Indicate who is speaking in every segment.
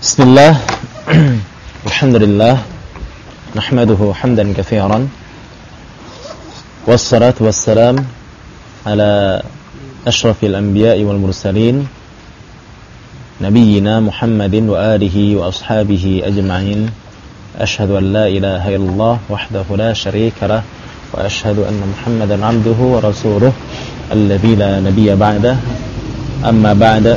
Speaker 1: Bismillah. Alhamdulillah. Nahmaduhu hamdan katsiran. Wassalatu wassalam ala asyrafil anbiya'i wal mursalin nabiyyina Muhammadin wa alihi wa ashabihi ajma'in. Asyhadu an la ilaha illallah wahdahu la syarika lah wa asyhadu anna Muhammadan 'abduhu wa rasuluh alladzi la nabiyya ba'dah. Amma ba'da.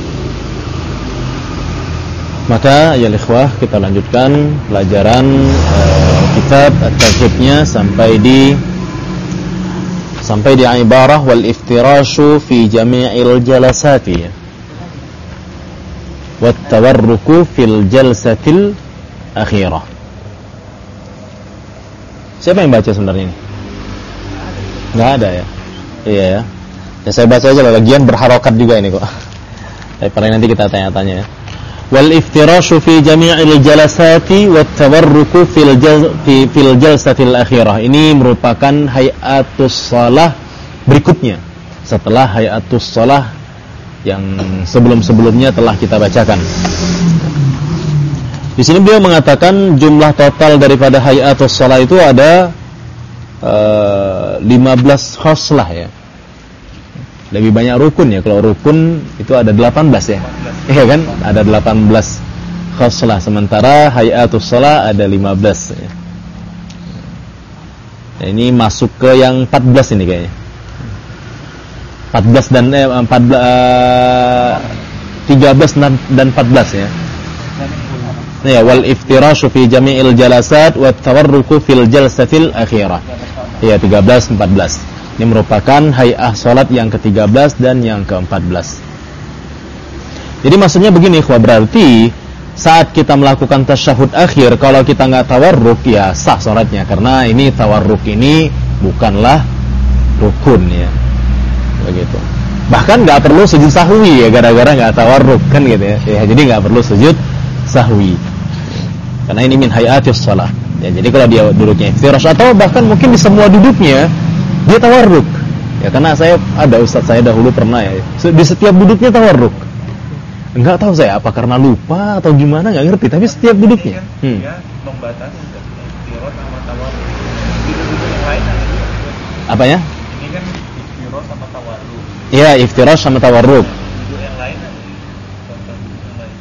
Speaker 1: Maka ya ikhwah, kita lanjutkan pelajaran kitab at-tauhidnya sampai di ibarah wal iftirashu fi jami'il jalasati wat tawarruku fil jalsatil akhirah. Siapa yang baca sebenarnya ini? Enggak ada ya? Iya ya. Ya saya baca aja lah, lagian berharokat juga ini kok. Daripada nanti kita tanya-tanya ya. Wal iftirashu fi jami'il jalasati wat tawarruku fil jalsatil akhirah. Ini merupakan hayatus shalah berikutnya setelah hayatus shalah yang sebelum-sebelumnya telah kita bacakan. Di sini beliau mengatakan jumlah total daripada hayatus shalah itu ada 15 khoslah ya. Lebih banyak rukun ya. Kalau rukun itu ada 18 ya. Iya kan? Ada 18 khoslah. Sementara hayatus shalah ada 15 ya. Nah, ini masuk ke yang 14 ini kayaknya. 13 dan 14 ya. Ya, wal iftirashu fi jami'il jalasat wat tawarruku fil jalsatil akhirah. Ya, 13 14. Ini merupakan hay'ah salat yang ke-13 dan yang ke-14. Jadi maksudnya begini, ikhwah, berarti saat kita melakukan tasyahud akhir, kalau kita nggak tawarruk ya sah salatnya, karena ini tawarruk ini bukanlah rukun ya. Begitu. Bahkan nggak perlu sujud sahwi ya gara-gara nggak tawarruk kan gitu ya. Ya jadi nggak perlu sujud sahwi. Karena ini min hayatis shalah. Ya jadi kalau dia duduknya iftirash atau bahkan mungkin di semua duduknya dia tawarruk. Ya karena ada ustaz saya dahulu pernah ya. Di setiap duduknya tawarruk. Enggak tahu saya apa karena lupa atau gimana enggak ngerti, tapi setiap duduknya.
Speaker 2: Dia membatasi iftirash sama tawarruk. Di duduk yang lain
Speaker 1: Apanya?
Speaker 2: Ini kan iftirash sama tawarruk.
Speaker 1: Iya, iftirash sama tawarruk.
Speaker 2: Duduk yang lain contoh yang lain.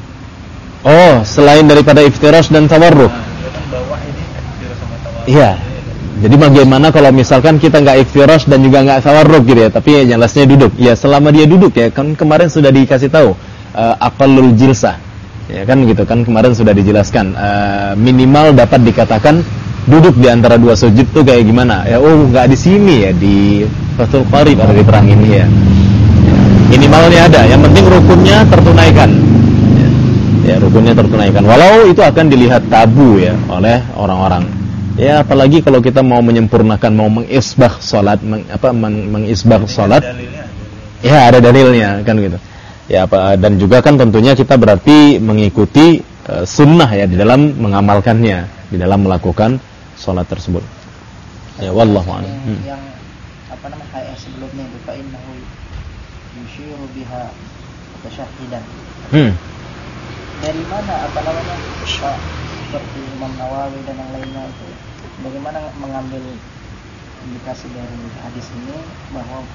Speaker 1: Oh, selain daripada iftirash dan tawarruk.
Speaker 2: Dia kan bawah ini iftirash sama tawarruk.
Speaker 1: Iya. Jadi bagaimana kalau misalkan kita nggak iftirash dan juga nggak tawarruk gitu ya, tapi yang jelasnya duduk. Ya selama dia duduk ya, kan kemarin sudah dikasih tahu aqallul jilsah. Ya kan gitu kan kemarin sudah dijelaskan minimal dapat dikatakan duduk di antara dua sujud tuh kayak gimana. Ya nggak di sini ya, di Fathul Qarib ada diterangin ya. Minimalnya ada, yang penting rukunnya tertunaikan. Ya rukunnya tertunaikan. Walau itu akan dilihat tabu ya oleh orang-orang. Ya apalagi kalau kita mau menyempurnakan, mau mengisbah salat, mengisbah salat. Ya ada dalilnya kan gitu. Ya dan juga kan tentunya kita berarti mengikuti sunnah ya di dalam mengamalkannya, di dalam melakukan salat tersebut. Ya wallahu a'lam.
Speaker 3: Yang ayat sebelumnya itu fa innahu yushiru biha tasyahhidan. Dari mana seperti Imam Nawawi dan yang lainnya itu bagaimana mengambil indikasi dari hadis ini bahwa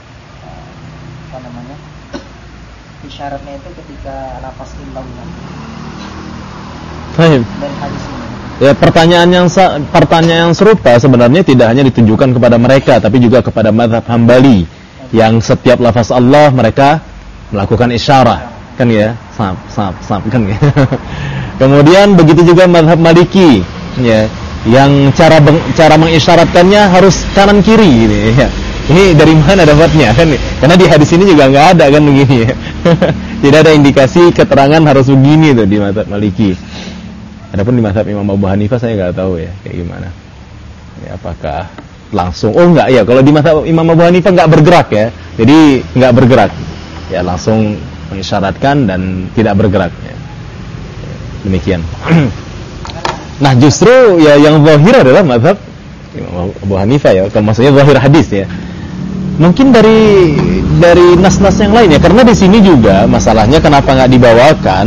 Speaker 3: isyaratnya itu ketika lafaz illallah.
Speaker 1: Baik.
Speaker 3: Dari hadis ini.
Speaker 1: Ya pertanyaan yang serupa sebenarnya tidak hanya ditujukan kepada mereka tapi juga kepada mazhab Hambali yang setiap lafaz Allah mereka melakukan isyarat kan ya, sab kan ya. Kemudian begitu juga mazhab Maliki ya, yang cara mengisyaratkannya harus kanan kiri gitu ya. Ini dari mana dapatnya kan? Karena di hadis ini juga nggak ada kan begini ya. Tidak ada indikasi keterangan harus begini tuh di mazhab Maliki. Adapun di mazhab Imam Abu Hanifah saya nggak tahu ya kayak gimana. Ya, apakah langsung? Oh nggak ya. Kalau di mazhab Imam Abu Hanifah nggak bergerak ya. Jadi nggak bergerak. Ya langsung mengisyaratkan dan tidak bergerak ya. Demikian. Nah justru ya yang zahir adalah mazhab Imam Abu Hanifah ya. Kalau maksudnya zahir hadis ya. Mungkin dari nas-nas yang lain ya, karena di sini juga masalahnya kenapa nggak dibawakan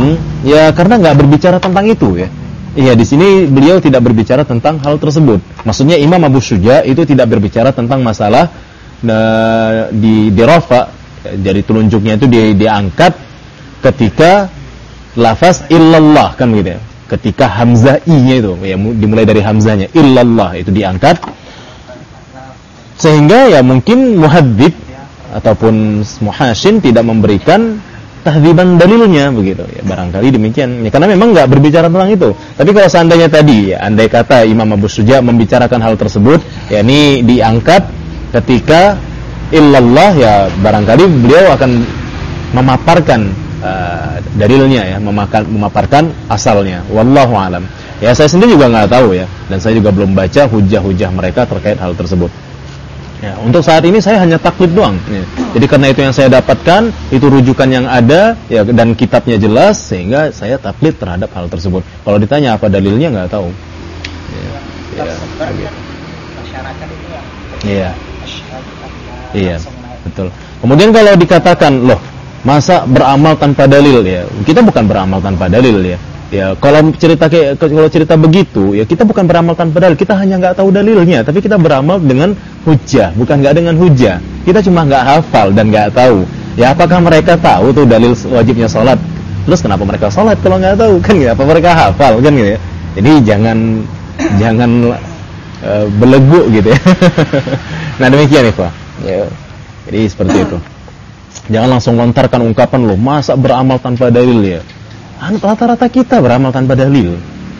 Speaker 1: Ya karena nggak berbicara tentang itu ya. Iya, di sini beliau tidak berbicara tentang hal tersebut. Maksudnya Imam Abu Syuja itu tidak berbicara tentang masalah di rafa, dari telunjuknya itu diangkat ketika lafaz illallah kan gitu ya. Ketika hamzah i-nya itu ya dimulai dari hamzahnya illallah itu diangkat, sehingga ya mungkin muhadzib ataupun muhasyin tidak memberikan tahdziban dalilnya begitu ya, barangkali demikian ya, karena memang nggak berbicara tentang itu. Tapi kalau seandainya tadi ya, andai kata Imam Abu Syuja membicarakan hal tersebut ya, ini diangkat ketika illallah ya, barangkali beliau akan memaparkan dalilnya ya, memaparkan asalnya. Wallahu alam. Ya saya sendiri juga nggak tahu ya, dan saya juga belum baca hujah-hujah mereka terkait hal tersebut. Ya, untuk saat ini saya hanya taklid doang. Ya. Jadi karena itu yang saya dapatkan, itu rujukan yang ada, ya, dan kitabnya jelas, sehingga saya taklid terhadap hal tersebut. Kalau ditanya apa dalilnya, nggak tahu. Ya, ya.
Speaker 3: Masyarakat itu yang
Speaker 1: iya, iya, betul. Kemudian kalau dikatakan, loh, masa beramal tanpa dalil ya? Kita bukan beramal tanpa dalil ya. Ya, kalau cerita begitu, ya kita bukan beramal tanpa dalil, kita hanya nggak tahu dalilnya, tapi kita beramal dengan hujah, bukan nggak dengan hujah. Kita cuma nggak hafal dan nggak tahu. Ya, apakah mereka tahu tuh dalil wajibnya sholat? Terus kenapa mereka sholat kalau nggak tahu kan? Ya, apa mereka hafal kan gitu ya? Jadi jangan belegu gitu ya. Nah demikian Pak. Ya, jadi seperti itu. Jangan langsung lontarkan ungkapan loh, masa beramal tanpa dalil ya? Rata-rata kita beramal tanpa dalil,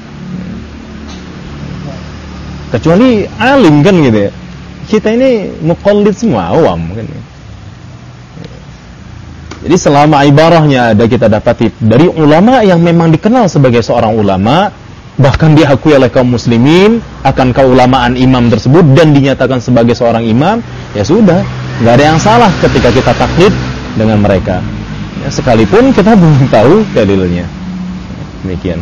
Speaker 1: kecuali alim kan gitu ya. Kita ini muqallid semua, awam kan. Jadi selama ibarahnya ada kita dapati dari ulama yang memang dikenal sebagai seorang ulama, bahkan diakui oleh kaum muslimin akan keulamaan imam tersebut dan dinyatakan sebagai seorang imam, ya sudah, nggak ada yang salah ketika kita taklid dengan mereka. Ya, sekalipun kita belum tahu dalilnya. Demikian.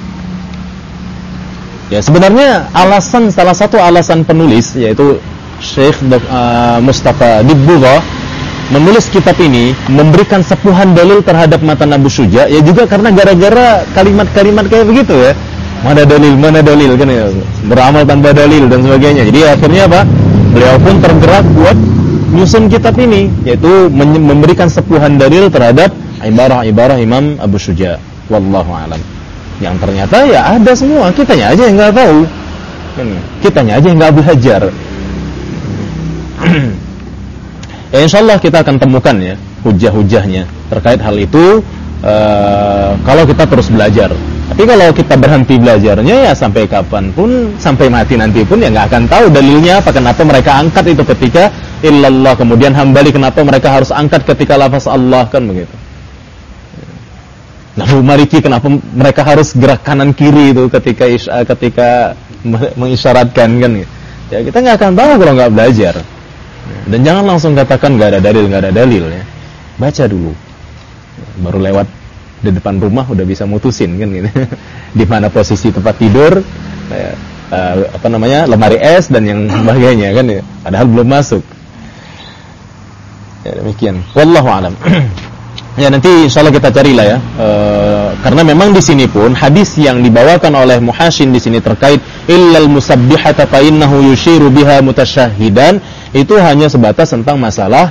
Speaker 1: Ya, sebenarnya salah satu alasan penulis yaitu Syekh Mustafa Dibbugha menulis kitab ini, memberikan sepuhan dalil terhadap matan Abu Syuja ya juga karena gara-gara kalimat-kalimat kayak begitu ya. Mana dalil kan ya, beramal tanpa dalil dan sebagainya. Jadi akhirnya apa? Beliau pun tergerak buat nyusun kitab ini, yaitu memberikan sepuhan dalil terhadap ibarah-ibarah Imam Abu Syuja. Wallahu alam. Yang ternyata ya ada semua, kitanya aja yang nggak tahu, kitanya aja yang nggak belajar. Ya, insyaallah kita akan temukan ya hujah-hujahnya terkait hal itu kalau kita terus belajar. Tapi kalau kita berhenti belajarnya ya sampai kapanpun, sampai mati nanti pun ya nggak akan tahu dalilnya apa, kenapa mereka angkat itu ketika illallah, kemudian hambali kenapa mereka harus angkat ketika lafaz Allah kan begitu. Lalu mariki kenapa mereka harus gerak kanan kiri itu ketika mengisyaratkan kan? Ya kita nggak akan tahu kalau nggak belajar. Dan jangan langsung katakan nggak ada dalil ya. Baca dulu. Baru lewat di depan rumah udah bisa mutusin kan gitu. Di mana posisi tempat tidur, lemari es dan yang sebagainya kan ya. Padahal belum masuk. Ya demikian. Wallahu a'lam. Ya nanti insyaallah kita carilah ya. Karena memang di sini pun hadis yang dibawakan oleh Muhasyin di sini terkait illal musabbihata fa innahu yushiru biha mutasyahhidan, itu hanya sebatas tentang masalah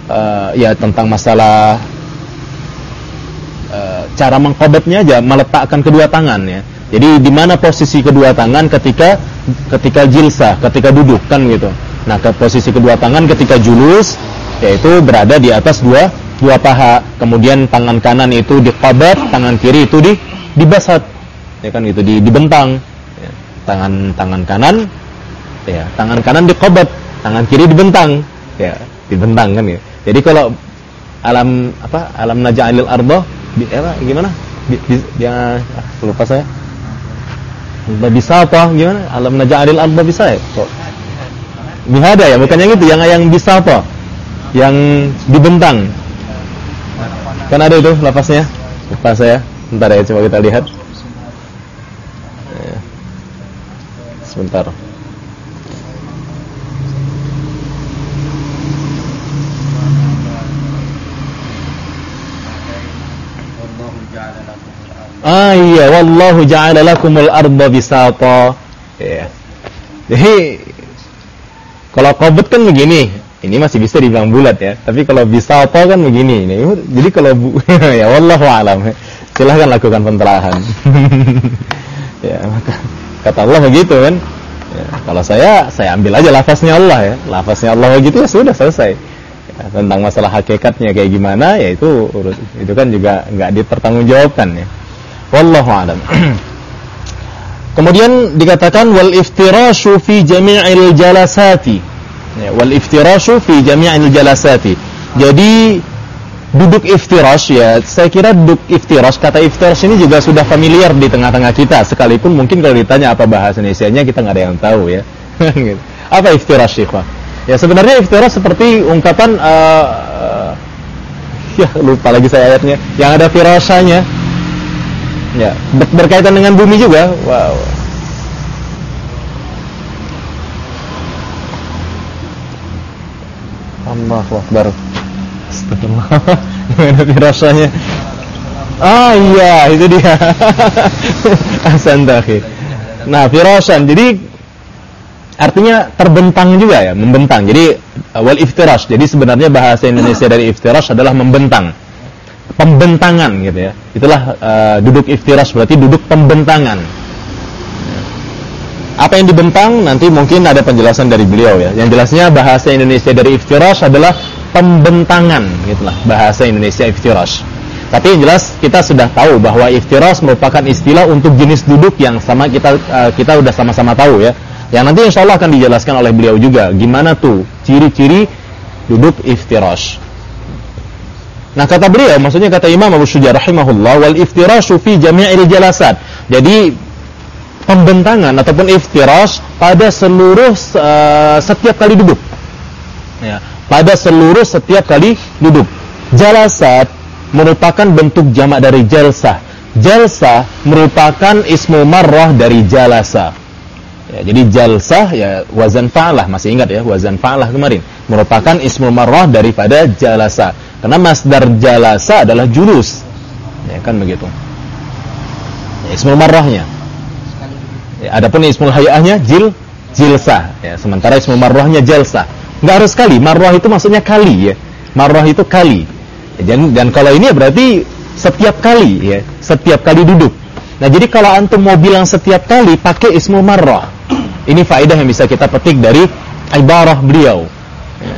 Speaker 1: cara mengqabatnya aja, meletakkan kedua tangan ya. Jadi di mana posisi kedua tangan ketika jilsah, ketika duduk kan gitu. Nah, posisi kedua tangan ketika julus yaitu berada di atas dua paha, kemudian tangan kanan itu diqabat, tangan kiri itu dibasat, ya kan gitu, dibentang. Ya, tangan kanan diqabat, tangan kiri dibentang, ya dibentang kan ya. Jadi kalau alam naj'alil arda gimana? Lupa saya. Bisa apa gimana? Alam naj'alil arda bisa ya? Kok bihada ya, bukan yang itu, yang bisa apa? Yang dibentang. Kan ada itu lafaznya. Lupa saya. Bentar ya, coba kita lihat. Sebentar. Iya, wallahu ja'ala lakumul arda bisata. Ya. Jadi kalau qabd kan begini, ini masih bisa dibilang bulat ya. Tapi kalau bisata kan begini. Jadi kalau ya wallahu a'lam. Silahkan lakukan penelaahan. Ya, maka kata Allah begitu kan. Ya, kalau saya ambil aja lafaznya Allah ya. Lafaznya Allah begitu ya sudah selesai. Ya, tentang masalah hakikatnya kayak gimana ya itu kan juga enggak dipertanggungjawabkan ya. Wallahu a'lam. Kemudian dikatakan wal iftirashu fi jami'il jalasati. Ya, wal iftirashu fi jami'il jalasati. Jadi duduk iftirash ya, saya kira duduk iftirash, kata iftirash ini juga sudah familiar di tengah-tengah kita, sekalipun mungkin kalau ditanya apa bahasa Indonesianya kita nggak ada yang tahu ya. Apa iftirash ikhwah? Ya sebenarnya iftirash seperti ungkapan ya lupa lagi saya ayatnya, yang ada firasanya. Ya, berkaitan dengan bumi juga. Wow. Allahu Akbar. Astagfirullah. Gimana firasanya? Iya, itu dia. Ahsanta akhi. Nah, firasan. Jadi artinya terbentang juga ya, membentang. Jadi wal iftirash. Jadi sebenarnya bahasa Indonesia dari iftirash adalah membentang. Pembentangan gitu ya. Itulah duduk iftirash, berarti duduk pembentangan. Apa yang dibentang nanti mungkin ada penjelasan dari beliau ya. Yang jelasnya bahasa Indonesia dari iftirash adalah pembentangan, gitulah bahasa Indonesia iftirash. Tapi yang jelas kita sudah tahu bahwa iftirash merupakan istilah untuk jenis duduk yang sama kita udah sama-sama tahu ya. Yang nanti insyaallah akan dijelaskan oleh beliau juga gimana tuh ciri-ciri duduk iftirash. Nah kata beliau, maksudnya kata Imam Abu Syuja rahimahullah, wal iftirashu fi jami'il jalasat. Jadi pembentangan ataupun iftirash pada seluruh setiap kali duduk. Ya, pada seluruh setiap kali duduk. Jalasat merupakan bentuk jamak dari jalsah. Jalsah merupakan ismu marrah dari jalasa. Ya, jadi jalsah ya wazan fa'lah, masih ingat ya wazan fa'lah kemarin, merupakan ismu marrah daripada jalasa. Karena masdar jalasa adalah julus. Ya kan begitu. Ya, ismu marrahnya. Ya, adapun ismul hay'ahnya jilsah. Ya, sementara ismu marrahnya jalsah. Enggak harus kali, marrah itu maksudnya kali ya. Marrah itu kali. Ya, dan kalau ini berarti setiap kali ya, setiap kali duduk. Nah, jadi kalau antum mau bilang setiap kali pakai ismu marrah. Ini faedah yang bisa kita petik dari ibarah beliau. Ya.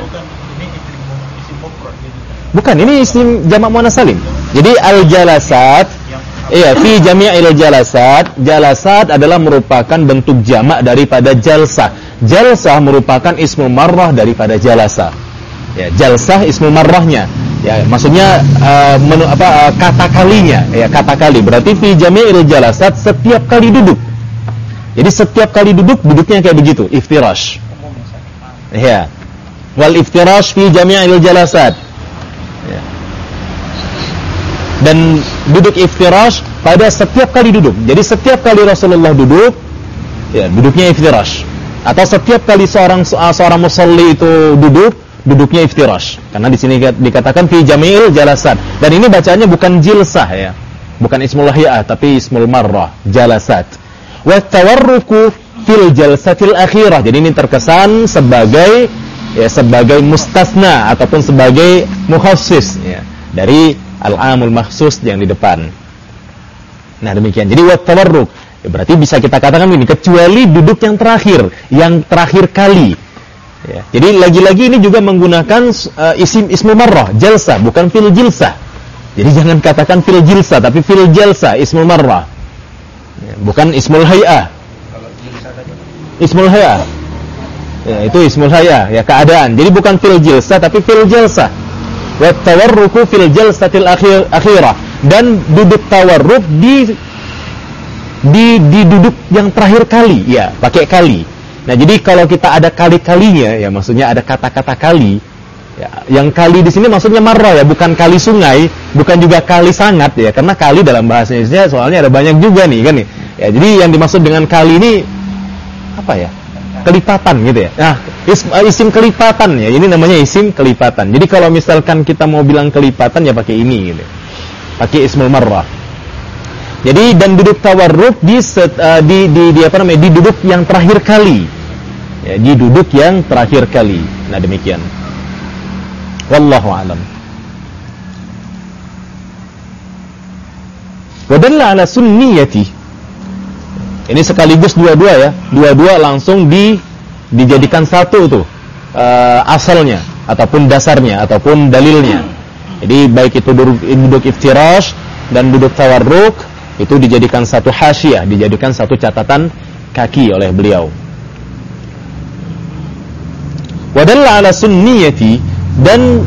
Speaker 1: Bukan, ini isim jamak muannas salim. Jadi al-jalasat iya, fi jami'il jalasat. Jalasat adalah merupakan bentuk jamak daripada jalsah. Jalsah merupakan ismu marrah daripada jalasa. Ya, jalsah ismu marrahnya. Ya, maksudnya kata kalinya, ya kata kali. Berarti fi jami'il jalasat, setiap kali duduk. Jadi setiap kali duduk duduknya kayak begitu, iftirash. Ya. Wal iftirash fi jami'il jalasat. Ya. Dan duduk iftirash pada setiap kali duduk. Jadi setiap kali Rasulullah duduk, ya duduknya iftirash. Atau setiap kali seorang musalli itu duduknya iftirash. Karena di sini dikatakan fi jami'il jalasat. Dan ini bacaannya bukan jilsah ya. Bukan ismul hay'ah tapi ismul marrah, jalasat. Wa tawarruku fil jalsatil akhirah. Jadi ini terkesan sebagai mustasna ataupun sebagai mukhassis ya, dari al-amul makhsus yang di depan. Nah, demikian. Jadi wa tawarruk ya, berarti bisa kita katakan ini kecuali duduk yang terakhir kali. Ya, jadi lagi-lagi ini juga menggunakan ismu marrah, jalsa, bukan fil jilsah. Jadi jangan katakan fil jilsah, tapi fil jalsa, ismul marrah. Ya, bukan ismul hay'ah. Ismul hay'ah. Ya, itu ismul hay'ah, ya keadaan. Jadi bukan fil jilsah, tapi fil jalsah. Wa tawarruku fil jalsatil akhirah. Dan duduk tawarruk di duduk yang terakhir kali, ya, pakai kali. Nah, jadi kalau kita ada kali-kalinya, ya maksudnya ada kata-kata kali. Ya, yang kali di sini maksudnya marrah ya, bukan kali sungai, bukan juga kali sangat ya, karena kali dalam bahasa Indonesia soalnya ada banyak juga nih kan nih. Ya, jadi yang dimaksud dengan kali ini apa ya? Kelipatan gitu ya. Nah, isim kelipatan ya, ini namanya isim kelipatan. Jadi kalau misalkan kita mau bilang kelipatan ya pakai ini gitu. Pakai ismul marrah. Jadi dan duduk tawarruk di apa namanya? Di duduk yang terakhir kali. Ya, di duduk yang terakhir kali. Nah, demikian. Wallahu a'lam. Wa dalla ala sunniyati. Ini sekaligus dua-dua ya. Dua-dua langsung dijadikan satu tuh. Asalnya ataupun dasarnya ataupun dalilnya. Jadi baik itu duduk iftirash dan duduk tawarruk itu dijadikan satu hasyiah, dijadikan satu catatan kaki oleh beliau. Wadalla ala sunniyati, dan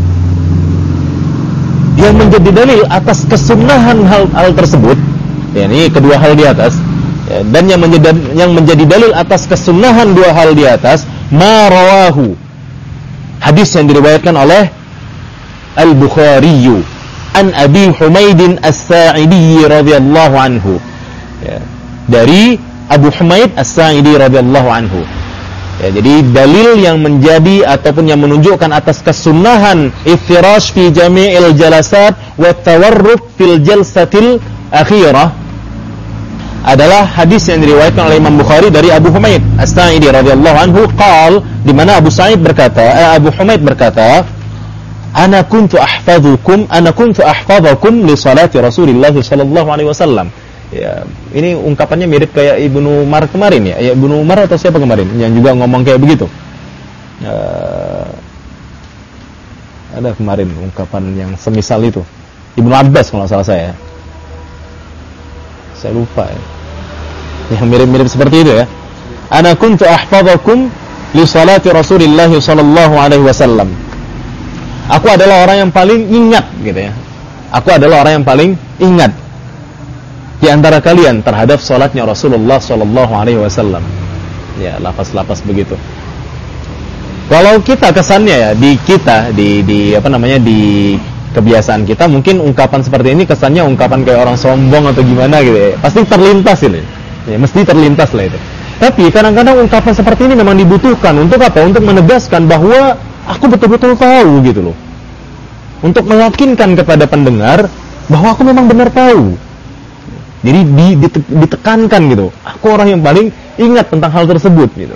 Speaker 1: yang menjadi dalil atas kesunahan hal tersebut, ya, ini kedua hal di atas, ya, dan yang menjadi dalil atas kesunahan dua hal di atas, ma rawahu, hadis yang diriwayatkan oleh Al-Bukhari an Abi Humaid As-Sa'idi radhiyallahu anhu, ya, dari Abu Humaid As-Sa'idi radhiyallahu anhu. Ya, jadi dalil yang menjadi ataupun yang menunjukkan atas kesunahan iftirash fi jami'il jalasat wa tawarruk fil jalsatil akhirah adalah hadis yang diriwayatkan oleh Imam Bukhari dari Abu Humaid As-Sa'idi radhiyallahu anhu qal, di mana Abu Humaid berkata, ana kuntu ahfadhukum li salati Rasulillah sallallahu alaihi wasallam. Ya, ini ungkapannya mirip kayak Ibnu Umar kemarin ya. Ya, Ibnu Umar atau siapa kemarin yang juga ngomong kayak begitu? Ada kemarin ungkapan yang semisal itu. Ibnu Abbas kalau salah saya. Saya lupa ya. Yang mirip-mirip seperti itu ya. Ana kuntu ahfadhukum li salati Rasulillah sallallahu alaihi wasallam. Aku adalah orang yang paling ingat gitu ya. Aku adalah orang yang paling ingat di antara kalian terhadap salatnya Rasulullah sallallahu alaihi wasallam. Ya, lafaz-lafaz begitu. Kalau kita kesannya ya di apa namanya, di kebiasaan kita mungkin ungkapan seperti ini kesannya ungkapan kayak orang sombong atau gimana gitu ya. Pasti terlintas ini. Ya, mesti terlintas lah itu. Tapi kadang-kadang ungkapan seperti ini memang dibutuhkan untuk apa? Untuk menegaskan bahwa aku betul-betul tahu gitu loh. Untuk meyakinkan kepada pendengar bahwa aku memang benar tahu. Jadi ditekankan gitu. Aku orang yang paling ingat tentang hal tersebut gitu.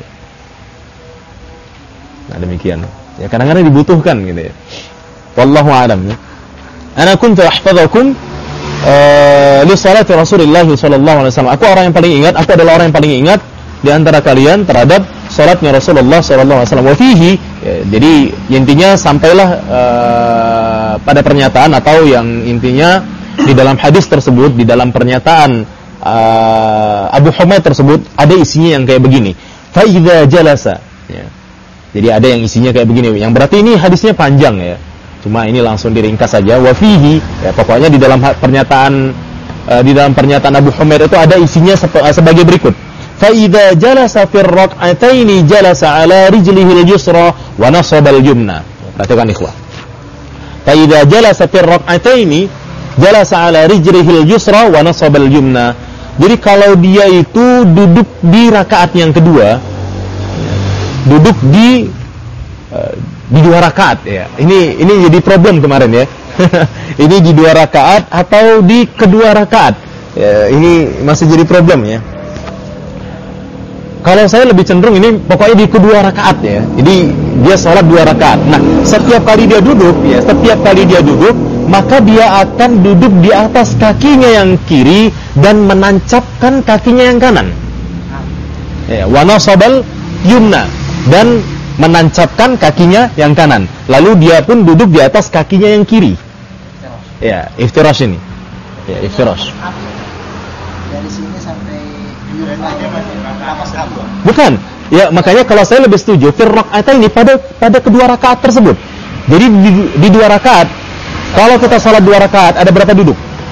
Speaker 1: Nah, demikian. Ya, kadang-kadang dibutuhkan gitu ya. Wallahu a'lam. Ana kuntu ahfadhukum li salati Rasulillah sallallahu alaihi wasallam. Aku orang yang paling ingat, aku adalah orang yang paling ingat di antara kalian terhadap salatnya Rasulullah sallallahu alaihi wasallam. Wa fihi, ya, jadi intinya sampailah pada pernyataan atau yang intinya di dalam hadis tersebut, di dalam pernyataan Abu Humaid tersebut ada isinya yang kayak begini. Fa idza jalasa. Ya. Jadi ada yang isinya kayak begini. Yang berarti ini hadisnya panjang ya. Cuma ini langsung diringkas saja. Wa fihi, ya, pokoknya di dalam pernyataan Abu Humaid itu ada isinya sebagai berikut. Fa idza jalasa fi rak'ataini jalasa ala rijlihi al-yusra wa nasaba al-yumna. Perhatikan ikhwah. Fa idza jalasa fi rak'ataini jalasa ala rijlihil yusra wa nasabal yumna. Jadi kalau dia itu duduk di rakaat yang kedua, duduk di dua rakaat ya. Ini jadi problem kemarin ya. Ini di dua rakaat atau di kedua rakaat. Ya, ini masih jadi problem ya. Kalau saya lebih cenderung ini pokoknya di kedua rakaat ya. Jadi dia sholat dua rakaat. Nah, setiap kali dia duduk, maka dia akan duduk di atas kakinya yang kiri dan menancapkan kakinya yang kanan. Ya, wa nasabal yumna, dan menancapkan kakinya yang kanan. Lalu dia pun duduk di atas kakinya yang kiri. Ya, iftirash ini. Ya, iftirash.
Speaker 3: Dari sini sampai
Speaker 1: bukan. Ya, makanya kalau saya lebih setuju ini pada kedua rakaat tersebut. Jadi di dua rakaat, kalau kita salat dua rakaat ada berapa duduk?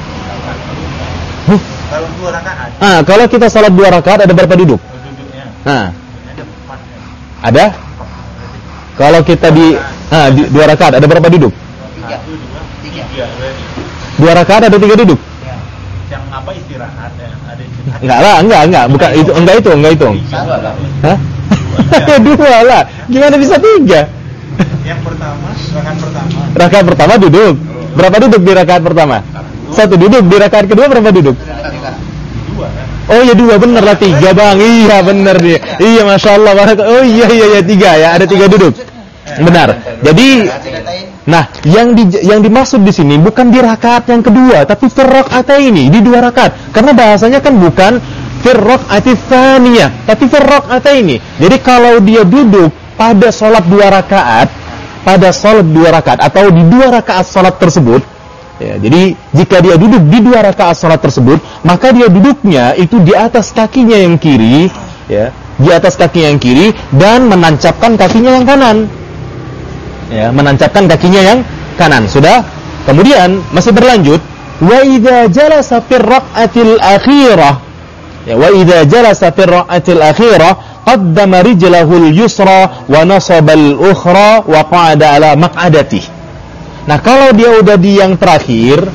Speaker 2: Kalau dua rakaat.
Speaker 1: Kalau kita salat dua rakaat ada berapa duduk?
Speaker 2: Duduknya.
Speaker 1: Ada? Kalau kita di dua rakaat ada berapa duduk?
Speaker 3: Tiga.
Speaker 1: Dua rakaat ada 3 duduk.
Speaker 2: Yang apa istirahat ya? Ada istirahat.
Speaker 1: Enggak, bukan itu, enggak hitung. Hah? Dua lah. Gimana bisa 3?
Speaker 2: Yang pertama, rakaat pertama.
Speaker 1: Rakaat pertama duduk. Berapa duduk di rakaat pertama? Satu duduk. Di rakaat kedua berapa duduk? Oh iya 2, bener lah 3 bang. Iya bener dia. Iya masya Allah. Oh iya 3 ya. Ada 3 duduk. Benar. Jadi, nah yang dimaksud di sini bukan di rakaat yang kedua, tapi fir rakaataini, di 2 rakaat. Karena bahasanya kan bukan fir rakaati tsaniyah, tapi fir rakaataini. Jadi kalau dia duduk pada salat 2 rakaat, atau di 2 rakaat salat tersebut, ya, jadi jika dia duduk di 2 rakaat salat tersebut, maka dia duduknya itu di atas kakinya yang kiri, ya, di atas kakinya yang kiri dan menancapkan kakinya yang kanan. Ya, menancapkan kakinya yang kanan. Sudah? Kemudian masih berlanjut, wa idza jalasa fir raq'atil akhirah. Ya, wa idza jalasa fir raq'atil akhirah qaddama rijlahul yusra wa nasaba al-ukhra wa qa'ada ala maq'adatihi. Nah, kalau dia udah di yang terakhir,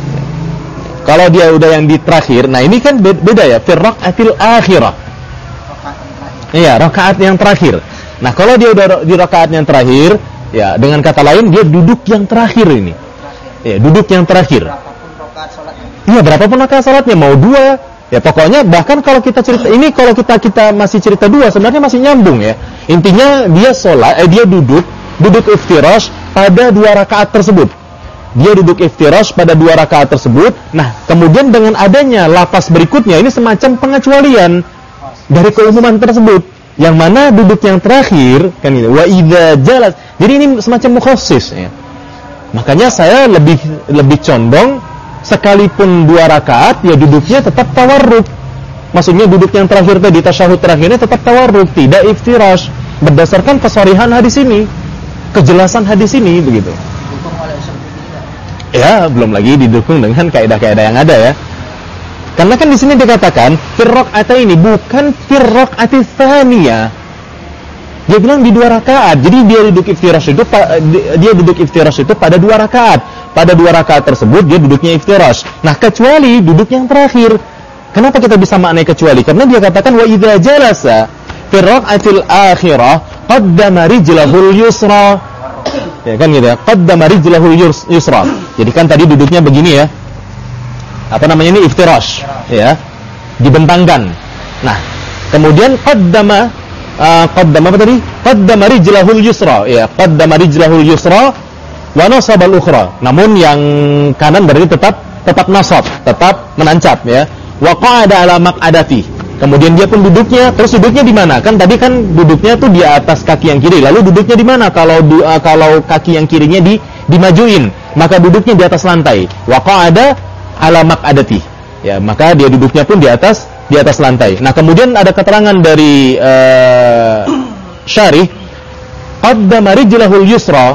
Speaker 1: nah ini kan beda ya, fir raq'atil akhirah. Iya, rakaat yang terakhir. Nah, kalau dia udah di rakaat yang terakhir, ya, dengan kata lain dia duduk yang terakhir ini. Ya, duduk yang terakhir.
Speaker 3: Berapapun rakaat salatnya.
Speaker 1: Iya, berapapun rakaat salatnya, mau 2, ya pokoknya bahkan kalau kita cerita ini, kalau kita masih cerita 2 sebenarnya masih nyambung ya. Intinya dia dia duduk iftirash pada 2 rakaat tersebut. Dia duduk iftirash pada 2 rakaat tersebut. Nah, kemudian dengan adanya lafaz berikutnya ini semacam pengecualian dari keumuman tersebut. Yang mana duduk yang terakhir kan ini wa idza jalas. Jadi ini semacam mukhassis ya. Makanya saya lebih condong sekalipun 2 rakaat ya duduknya tetap tawarruk. Maksudnya duduk yang terakhir tadi, tasyahud terakhirnya tetap tawarruk, tidak iftirash, berdasarkan kesarihan hadis ini, kejelasan hadis ini begitu.
Speaker 3: Dukung oleh usul fikih.
Speaker 1: Ya, belum lagi didukung dengan kaidah-kaidah yang ada ya. Karena kan di sini dikatakan fir raq'ataini, bukan fir raq'ati tsaniyah. Dia bilang di 2 rakaat. Jadi dia duduk iftirash itu pada 2 rakaat. Pada 2 rakaat tersebut dia duduknya iftirash. Nah, kecuali duduk yang terakhir. Kenapa kita bisa maknai kecuali? Karena dia katakan wa idza jalasa fir raq'atil akhirah qaddama rijlahul yusra. Ya kan gitu ya. Qaddama rijlahul yusra. Jadi kan tadi duduknya begini ya. Apa namanya ini, iftirash ya, dibentangkan. Nah, kemudian qaddama apa tadi? Qaddama rijlahul yusra, ya, qaddama rijlahul yusra wa nasaba al-ukhra. Namun yang kanan berarti tetap nasab, tetap menancap ya. Wa qa'ada ala maq'adati. Kemudian dia pun duduknya, terus duduknya di mana? Kan tadi kan duduknya tuh di atas kaki yang kiri. Lalu duduknya di mana? Kalau kaki yang kirinya dimajuin, maka duduknya di atas lantai. Wa qa'ada ala maq'adati. Ya, maka dia duduknya pun di atas lantai. Nah, kemudian ada keterangan dari syarih, qaddama rijlahul yusra,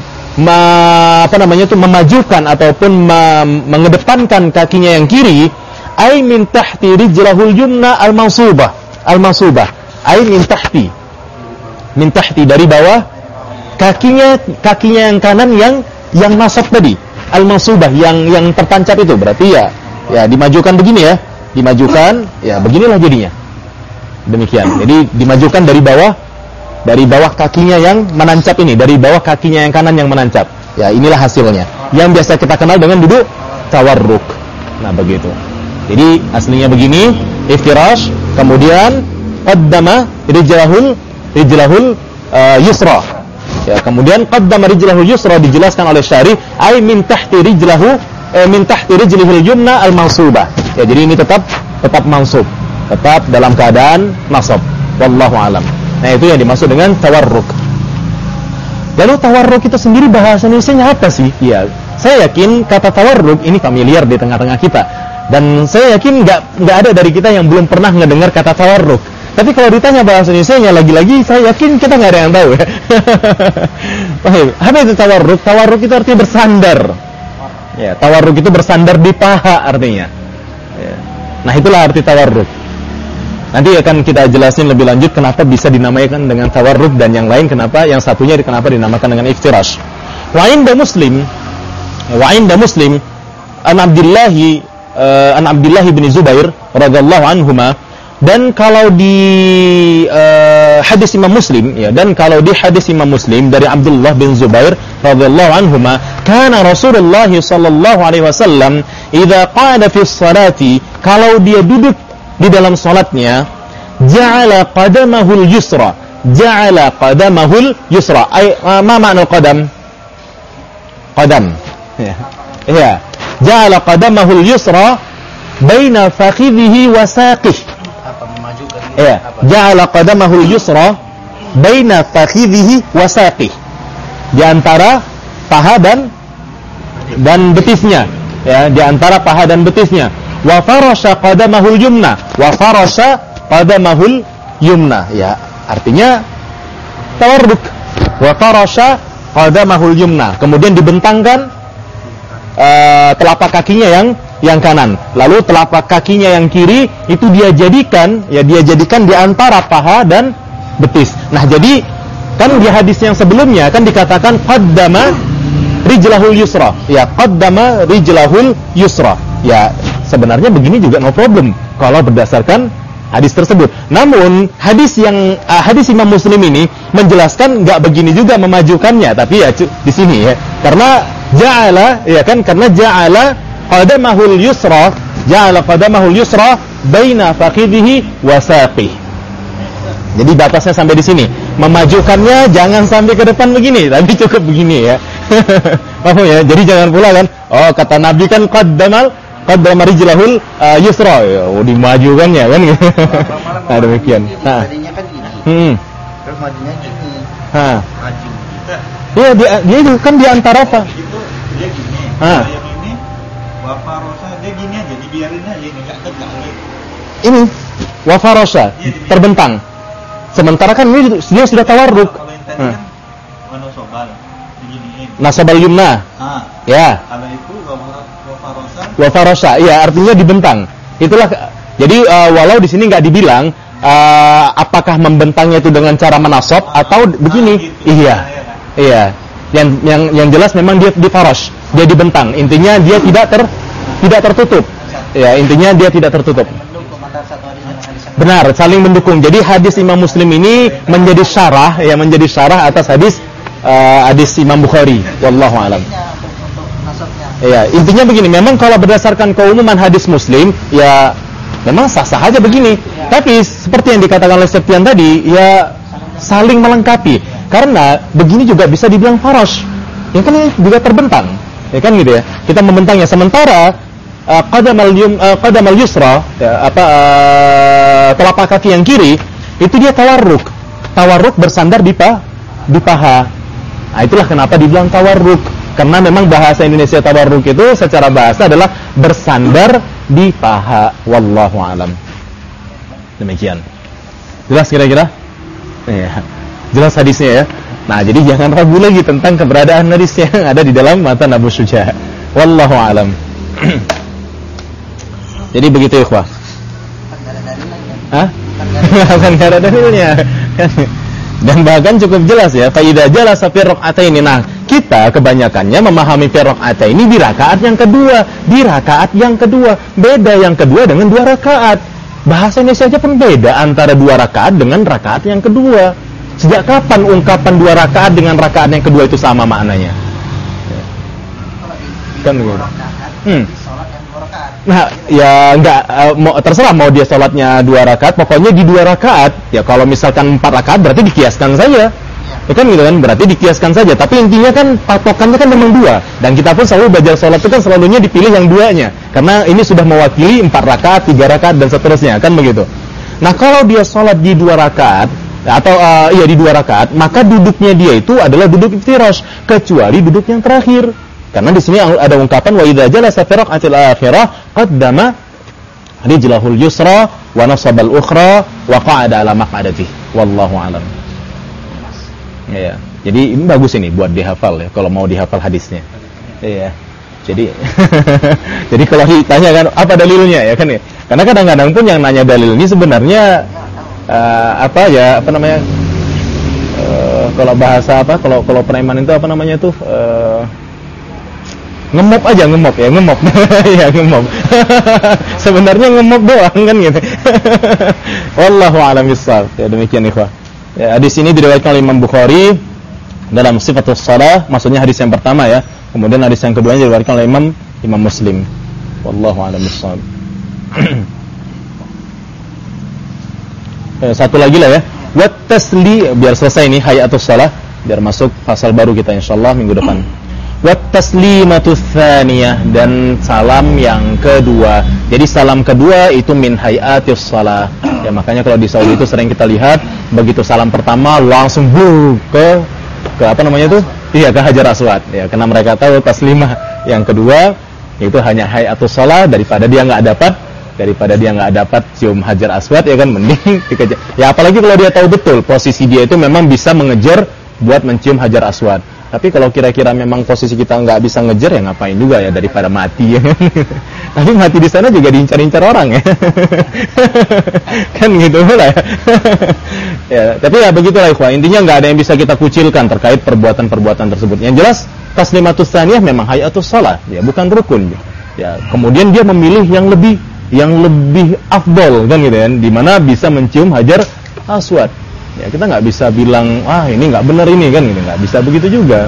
Speaker 1: memajukan ataupun mengedepankan kakinya yang kiri, ay min tahti rijlahul yumna al-mansubah. Ay min tahti dari bawah kakinya yang kanan yang nasab tadi. Al-mansubah yang tertancap itu berarti ya dimajukan begini ya. Dimajukan ya beginilah jadinya. Demikian. Jadi dimajukan dari bawah kakinya yang menancap ini, dari bawah kakinya yang kanan yang menancap. Ya, inilah hasilnya. Yang biasa kita kenal dengan duduk tawarruk. Nah, begitu. Jadi aslinya begini, iftirash, kemudian qaddama rijlahul yusra. Ya, kemudian qaddama rijlahul yusra dijelaskan oleh syarih ay min tahti rijlihil yumna al-mansubah. Ya, jadi ini tetap mansub, tetap dalam keadaan nasab. Wallahu alam. Nah, itu yang dimaksud dengan tawarruk. Lalu tawarruk itu sendiri bahasa Indonesianya apa sih? Ya, saya yakin kata tawarruk ini familiar di tengah-tengah kita. Dan saya yakin enggak ada dari kita yang belum pernah mendengar kata tawarruk. Tapi kalau ditanya bahasa Indonesianya, lagi-lagi saya yakin kita nggak ada yang tahu ya. Apa itu tawarruk? Tawarruk itu artinya bersandar. Ya, tawarruk itu bersandar di paha artinya. Ya. Nah, itulah arti tawarruk. Nanti akan kita jelasin lebih lanjut kenapa bisa dinamakan dengan tawarruk dan yang lain kenapa, yang satunya kenapa dinamakan dengan iftirash. Wa inda Muslim an Abdullah bin Zubair radhiyallahu anhuma Dan kalau di hadis Imam Muslim ya, dan kalau di hadis Imam Muslim dari Abdullah bin Zubair radhiyallahu anhuma, kana Rasulullah sallallahu alaihi wasallam idza qa'ada fi sholati, kalau dia duduk di dalam salatnya, ja'ala qadamahul yusra, ja'ala qadamahul yusra. Ma makna qadam? Qadam. Ya. Ya. Ja'ala qadamahul yusra baina fakhidhihi wa saqih. Ya, ja'ala qadamahul yusra baina fakhidhihi wa saqih. Di antara paha dan betisnya, ya, di antara paha dan betisnya. Wa farasha qadamahul yumna, wa farasha qadamahul yumna, ya, artinya tawarruk. Wa farasha qadamahul yumna, kemudian dibentangkan telapak kakinya yang kanan, lalu telapak kakinya yang kiri itu dia jadikan di antara paha dan betis. Nah, jadi kan di hadis yang sebelumnya kan dikatakan qaddama rijlahul yusra, ya, qaddama rijlahul yusra. Ya, sebenarnya begini juga no problem kalau berdasarkan hadis tersebut. Namun hadis Imam Muslim ini menjelaskan enggak begini juga memajukannya, tapi ya di sini ya, karena ja'ala qadamahul yusra, ja'ala qadamahul yusra baina fakhidhihi wa saqih. Jadi batasnya sampai di sini. Memajukannya jangan sampai ke depan begini, tapi cukup begini ya. Paham ya? Jadi jangan pula kan, oh kata Nabi kan qaddama rijlahul yusra, ya, dimajukannya kan. Nah, demikian. Nah.
Speaker 3: Tadinya kan gini. Terus majunya gini. Maju.
Speaker 1: Iya, dia itu kan di antara apa?
Speaker 2: Itu dia gini. Yang ini wafarosa dia gini aja, dibiarin aja, ini enggak tegak lagi.
Speaker 1: Ini wafarosa, terbentang. Sementara kan ini dia sudah tawarruk.
Speaker 2: Kalau yang tadi kan manusobal, diginiin.
Speaker 1: Nasabal yumna. Ya.
Speaker 2: Kalau itu
Speaker 1: Wafarosa, iya, artinya dibentang. Itulah. Jadi walau di sini nggak dibilang apakah membentangnya itu dengan cara menasab atau begini.
Speaker 2: Gitu.
Speaker 1: Iya. Yang jelas memang dia difarosh, dia dibentang. Intinya dia tidak tertutup. Ya, intinya dia tidak tertutup. Benar, saling mendukung. Jadi hadis Imam Muslim ini menjadi syarah atas hadis Imam Bukhari. Wallahu a'lam. Ya, intinya begini, memang kalau berdasarkan keumuman hadis Muslim, ya memang sah-sah aja begini. Tapi seperti yang dikatakan oleh Septian tadi, ya saling melengkapi. Karena begini juga bisa dibilang farosh. Ya kan juga terbentang. Ya kan gitu ya. Kita membentangnya, sementara qadamal yusra, ya, telapak kaki yang kiri itu dia tawarruk bersandar di paha. Nah, itulah kenapa dibilang tawarruk, karena memang bahasa Indonesia tawarruk itu secara bahasa adalah bersandar di paha. Wallahu alam. Demikian. Jelas kira-kira? Ya. Jelas hadisnya ya. Nah, jadi jangan ragu lagi tentang keberadaan hadisnya yang ada di dalam matan Abu Syuja'. Wallahu alam. Jadi begitu ikhwah. Kan enggak ada dalilnya. Dan bahkan cukup jelas ya, fa idza jalasa fi rak'ataini. Nah, kita kebanyakannya memahami fi rak'ataini di rakaat yang kedua. Beda yang kedua dengan 2 rakaat. Bahasa Indonesia aja pun beda antara 2 rakaat dengan rakaat yang kedua. Sejak kapan ungkapan 2 rakaat dengan rakaat yang kedua itu sama maknanya? Kan begitu. Nah, ya enggak, terserah mau dia sholatnya 2 rakaat, pokoknya di 2 rakaat. Ya kalau misalkan 4 rakaat berarti dikiaskan saja. Ya kan gitu kan, berarti dikiaskan saja. Tapi intinya kan patokannya kan memang 2. Dan kita pun selalu belajar sholat itu kan selalunya dipilih yang 2-nya. Karena ini sudah mewakili 4 rakaat, 3 rakaat dan seterusnya, kan begitu. Nah, kalau dia sholat di 2 rakaat atau di 2 rakaat, maka duduknya dia itu adalah duduk iftirash, kecuali duduk yang terakhir. Karena di sini ada ungkapan wa idza jalasa fi rak'atil akhirah qaddama rijlahul yusra wa nasabal ukhra wa qa'ada ala maq'adatihi. Wallahu a'lam. Ya. Jadi ini bagus ini buat dihafal ya kalau mau dihafal hadisnya. Iya. Jadi jadi kalau ditanya kan apa dalilnya ya kan ya. Karena kadang-kadang pun yang nanya dalil ini sebenarnya kalau bahasa kalau preman itu apa namanya tuh Ngemop aja, ngemop. Ya, ngemop. Sebenarnya ngemop doang kan gitu. Wallahu a'lam bishawab. Ya, demikian ikhwah. Ya, hadis ini diriwayatkan oleh Imam Bukhari dalam Sifatus Shalah, maksudnya hadis yang pertama ya. Kemudian hadis yang kedua diriwayatkan oleh Imam Muslim. Wallahu a'lam bishawab. Satu lagi lah ya. Wat tasli, biar selesai nih hayatus shalah, biar masuk pasal baru kita insyaallah minggu depan. Wat taslimatus tsaniyah, dan salam yang kedua. Jadi salam kedua itu min hayatus shalah. Ya makanya kalau di Saudi itu sering kita lihat begitu salam pertama langsung ke apa namanya tuh? Iya, ke Hajar Aswad. Ya, karena mereka tahu taslimah yang kedua itu hanya hayatus shalah, daripada dia nggak dapat cium Hajar Aswad ya kan, mending dikejar. Ya apalagi kalau dia tahu betul posisi dia itu memang bisa mengejar buat mencium Hajar Aswad. Tapi kalau kira-kira memang posisi kita nggak bisa ngejar, ya ngapain juga ya, daripada mati ya kan. Tapi mati di sana juga diincar-incar orang ya. Kan gitu lah ya. Ya, tapi ya begitulah ikhwan. Intinya nggak ada yang bisa kita kucilkan terkait perbuatan-perbuatan tersebut. Yang jelas taslimatus tsaniyah memang hayatus shalah, ya bukan rukun. Ya, kemudian dia memilih yang lebih afdol kan gitu kan, di mana bisa mencium Hajar Aswad. Ya kita nggak bisa bilang ini nggak benar ini kan, gitu, nggak bisa begitu juga.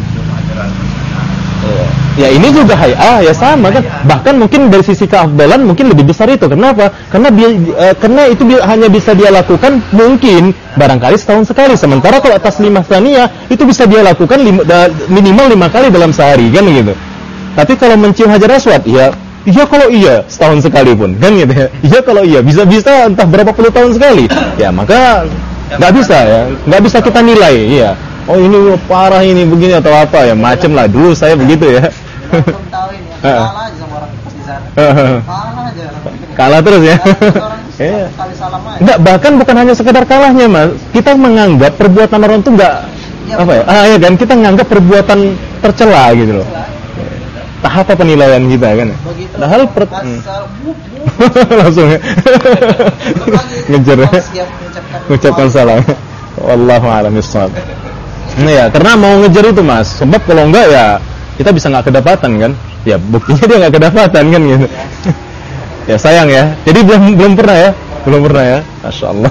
Speaker 1: Ya ini juga ya sama kan, bahkan mungkin dari sisi keafdalan mungkin lebih besar itu. Kenapa? Karena itu hanya bisa dia lakukan mungkin barangkali setahun sekali, sementara kalau taslimah tsaniyah itu bisa dia lakukan minimal 5 kali dalam sehari kan gitu. Tapi kalau mencium Hajar Aswad, iya kalau iya setahun sekali pun kan gitu ya. Iya kalau iya bisa entah berapa puluh tahun sekali. Ya maka nggak bisa kita nilai. Iya. Oh ini parah ini begini atau apa ya, macem lah dulu saya begitu ya.
Speaker 3: Belum tahu ini ya. Kalah aja sama orang pas di sana. Kalah aja.
Speaker 1: Kalah terus ya.
Speaker 3: Iya. Kali salam aja.
Speaker 1: Enggak, bahkan bukan hanya sekedar kalahnya, Mas. Kita menganggap perbuatan orang itu enggak ya kan, kita menganggap perbuatan tercela gitu loh. Tahap apa penilaian kita kan? Padahal langsung ngejar mengucapkan salam. Wallahu a'lam bishawab. Nah ya, karena mau ngejar itu Mas, sebab kalau enggak ya kita bisa nggak kedapatan kan? Ya buktinya dia nggak kedapatan kan gitu. Ya sayang ya. Jadi belum pernah ya. Masya Allah.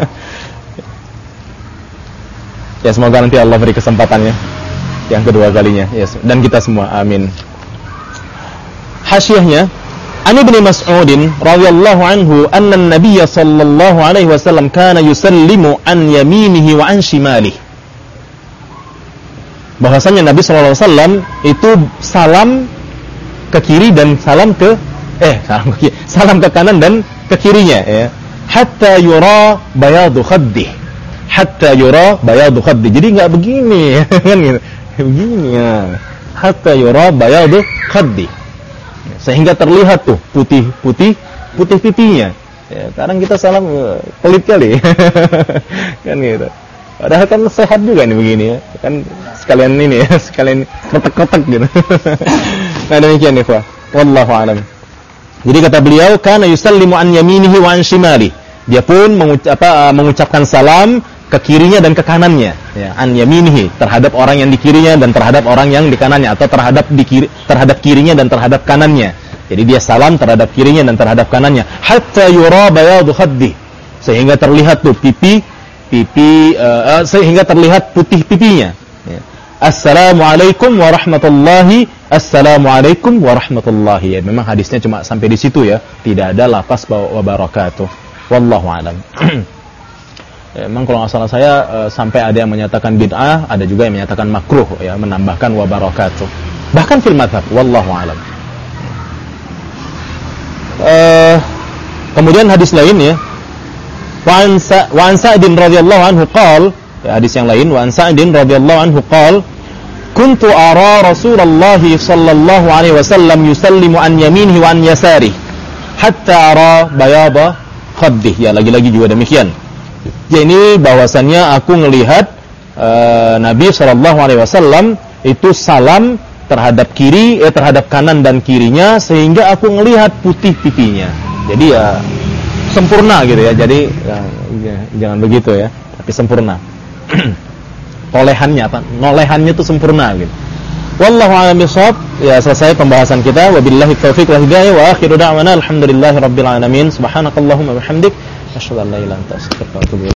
Speaker 1: Ya semoga nanti Allah beri kesempatannya yang kedua kalinya. Yes. Dan kita semua, amin. Hasyahnya, An Ibnu Mas'udin radhiyallahu anhu anna an-nabiy sallallahu alaihi wasallam kana yusallimu an yaminihi wa an shimalihi. Bahwasanya Nabi sallallahu alaihi wasallam itu salam ke kiri dan salam ke kanan dan ke kirinya ya. Hatta yura bayadu khaddih. Jadi enggak begini kan gitu. Begini ya. Hatta yura bayadu khaddih. Sehingga terlihat tuh putih pipinya. Ya, sekarang kita salam pelit kali. Kan gitu. Padahal kan sehat juga nih begini ya. Kan sekalian kretek-kretek gitu. Nah demikian ikhwah. Wallahu a'lam. Jadi kata beliau, kana yusallimu an yaminihi wa an shimalihi. Dia pun mengucapkan salam ke kirinya dan ke kanannya, ya, an yaminihi, terhadap orang yang di kirinya dan terhadap orang yang di kanannya, atau terhadap kirinya dan terhadap kanannya. Jadi dia salam terhadap kirinya dan terhadap kanannya. Hatta yura bayadu khaddih, sehingga terlihat tuh sehingga terlihat putih pipinya. Ya. Assalamualaikum warahmatullahi. Assalamualaikum warahmatullahi. Ya, memang hadisnya cuma sampai di situ ya, tidak ada lafaz wa barakatuh. Wallahu a'lam. Memang kalau nggak salah saya sampai ada yang menyatakan bid'ah, ada juga yang menyatakan makruh ya, menambahkan wa barakatuh. Bahkan fil madzhab, wallahu a'lam. Kemudian hadis lain ya. Wa an Sa'din radhiyallahu anhu qala, ya, hadis yang lain, wa an Sa'din radhiyallahu anhu qala, kuntu ara Rasulullah sallallahu alaihi wasallam yusallimu an yaminihi wa an yasarihi hatta ara bayada khaddih. Ya, lagi-lagi juga demikian. Ya, ini bahwasannya aku melihat Nabi SAW itu salam terhadap terhadap kanan dan kirinya, sehingga aku melihat putih pipinya. Jadi ya sempurna gitu ya. Jadi jangan begitu ya, tapi sempurna. Nolehannya itu sempurna gitu. Wallahu a'lam bishawab. Ya, selesai pembahasan kita. Wabillahi taufiq wal hidayah wa akhiru da'wana alhamdulillahirabbil alamin. Subhanakallahumma wa bihamdik asyhadu an la ilaha illa anta astaghfiruka wa atubu ilaik.